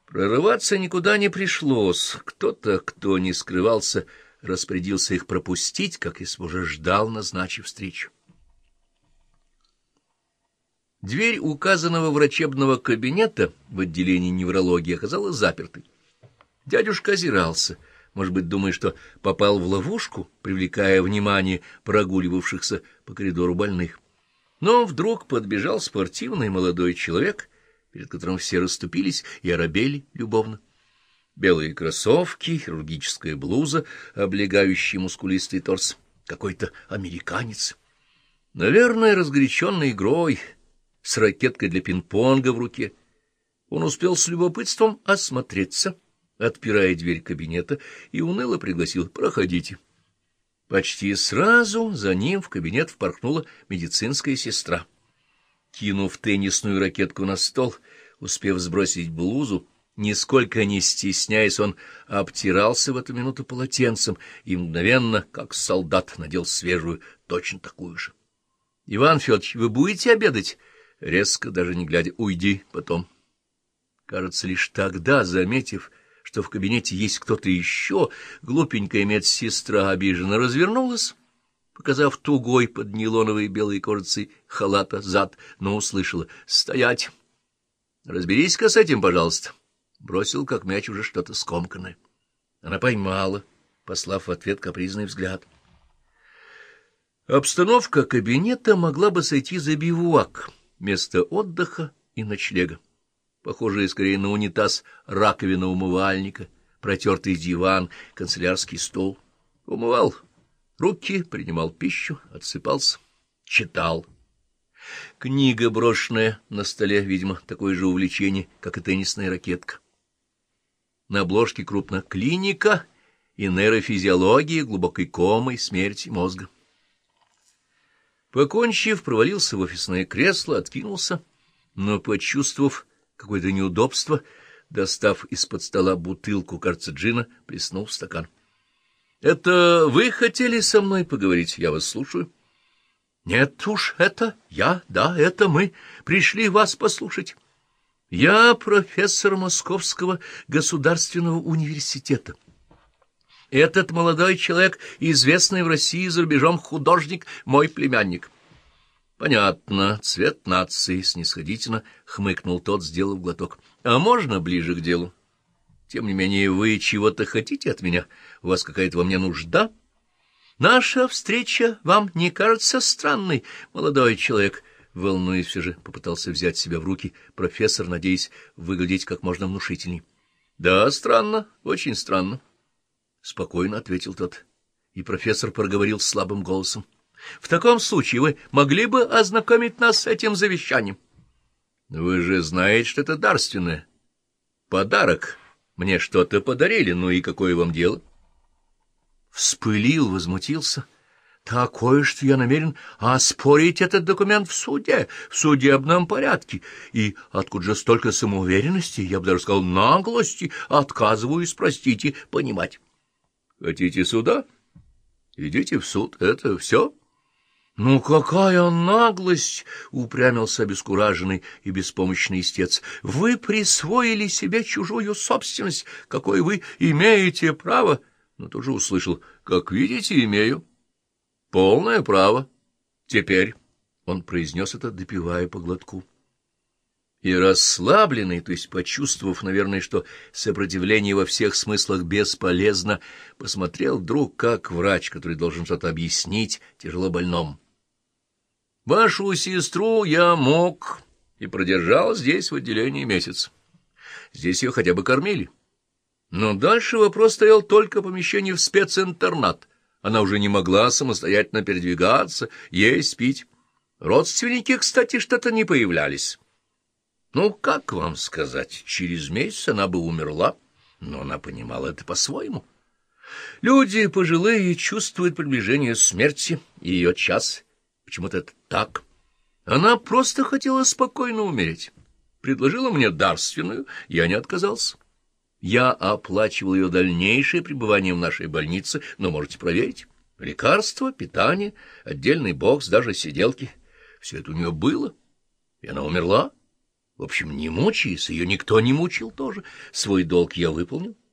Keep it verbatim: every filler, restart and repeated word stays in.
Прорываться никуда не пришлось. Кто-то, кто не скрывался, распорядился их пропустить, как если бы уже ждал, назначив встречу. Дверь указанного врачебного кабинета в отделении неврологии оказалась запертой. Дядюшка озирался, может быть, думая, что попал в ловушку, привлекая внимание прогуливавшихся по коридору больных. Но вдруг подбежал спортивный молодой человек, перед которым все расступились и оробели любовно. Белые кроссовки, хирургическая блуза, облегающая мускулистый торс. Какой-то американец. Наверное, разгоряченный игрой, с ракеткой для пинг-понга в руке. Он успел с любопытством осмотреться, отпирая дверь кабинета, и уныло пригласил: «Проходите». Почти сразу за ним в кабинет впорхнула медицинская сестра. Кинув теннисную ракетку на стол, успев сбросить блузу, нисколько не стесняясь, он обтирался в эту минуту полотенцем и мгновенно, как солдат, надел свежую, точно такую же. — Иван Федорович, вы будете обедать? — резко, даже не глядя: — Уйди потом. Кажется, лишь тогда, заметив, что в кабинете есть кто-то еще, глупенькая медсестра обиженно развернулась, показав тугой под нейлоновой белой кожицей халата зад, но услышала: «Стоять! Разберись-ка с этим, пожалуйста!» Бросил, как мяч, уже что-то скомканное. Она поймала, послав в ответ капризный взгляд. Обстановка кабинета могла бы сойти за бивуак, место отдыха и ночлега. Похожие скорее на унитаз раковина умывальника, протертый диван, канцелярский стол. Умывал руки, принимал пищу, отсыпался, читал. Книга, брошенная на столе, видимо, такое же увлечение, как и теннисная ракетка. На обложке крупно: «Клиника и нейрофизиология глубокой комы и смерти мозга». Покончив, провалился в офисное кресло, откинулся, но, почувствовав какое-то неудобство, достав из-под стола бутылку, кажется, джина, плеснул в стакан. — Это вы хотели со мной поговорить? Я вас слушаю. — Нет уж, это я, да, это мы пришли вас послушать. Я профессор Московского государственного университета. Этот молодой человек, известный в России и за рубежом художник, мой племянник. — Понятно, цвет нации, — снисходительно хмыкнул тот, сделав глоток. — А можно ближе к делу? Тем не менее, вы чего-то хотите от меня? У вас какая-то во мне нужда? Наша встреча вам не кажется странной, молодой человек? Волнуясь, все же попытался взять себя в руки профессор, надеясь выглядеть как можно внушительней. — Да, странно, очень странно. — спокойно ответил тот, и профессор проговорил слабым голосом: — В таком случае вы могли бы ознакомить нас с этим завещанием? — Вы же знаете, что это дарственное. Подарок. Мне что-то подарили, ну и какое вам дело? Вспылил, возмутился. — Такое, что я намерен оспорить этот документ в суде, в судебном порядке. И откуда же столько самоуверенности, я бы даже сказал, наглости, отказываюсь, простите, понимать. — Хотите суда? Идите в суд, это все? — Ну, какая наглость! — упрямился обескураженный и беспомощный истец. — Вы присвоили себе чужую собственность, какой вы имеете право. Но тут же услышал: — Как видите, имею. — Полное право. Теперь он произнес это, допивая по глотку. И расслабленный, то есть почувствовав, наверное, что сопротивление во всех смыслах бесполезно, посмотрел вдруг, как врач, который должен что-то объяснить тяжело больному. Вашу сестру я мог и продержал здесь в отделении месяц. Здесь ее хотя бы кормили. Но дальше вопрос стоял только о помещении в специнтернат. Она уже не могла самостоятельно передвигаться, есть, пить. Родственники, кстати, что-то не появлялись. Ну, как вам сказать, через месяц она бы умерла, но она понимала это по-своему. Люди пожилые чувствуют приближение смерти и ее час. Почему-то это так. Она просто хотела спокойно умереть. Предложила мне дарственную, я не отказался. Я оплачивал ее дальнейшее пребывание в нашей больнице, но можете проверить. Лекарства, питание, отдельный бокс, даже сиделки. Все это у нее было, и она умерла. В общем, не мучайся, ее никто не мучил тоже. Свой долг я выполнил.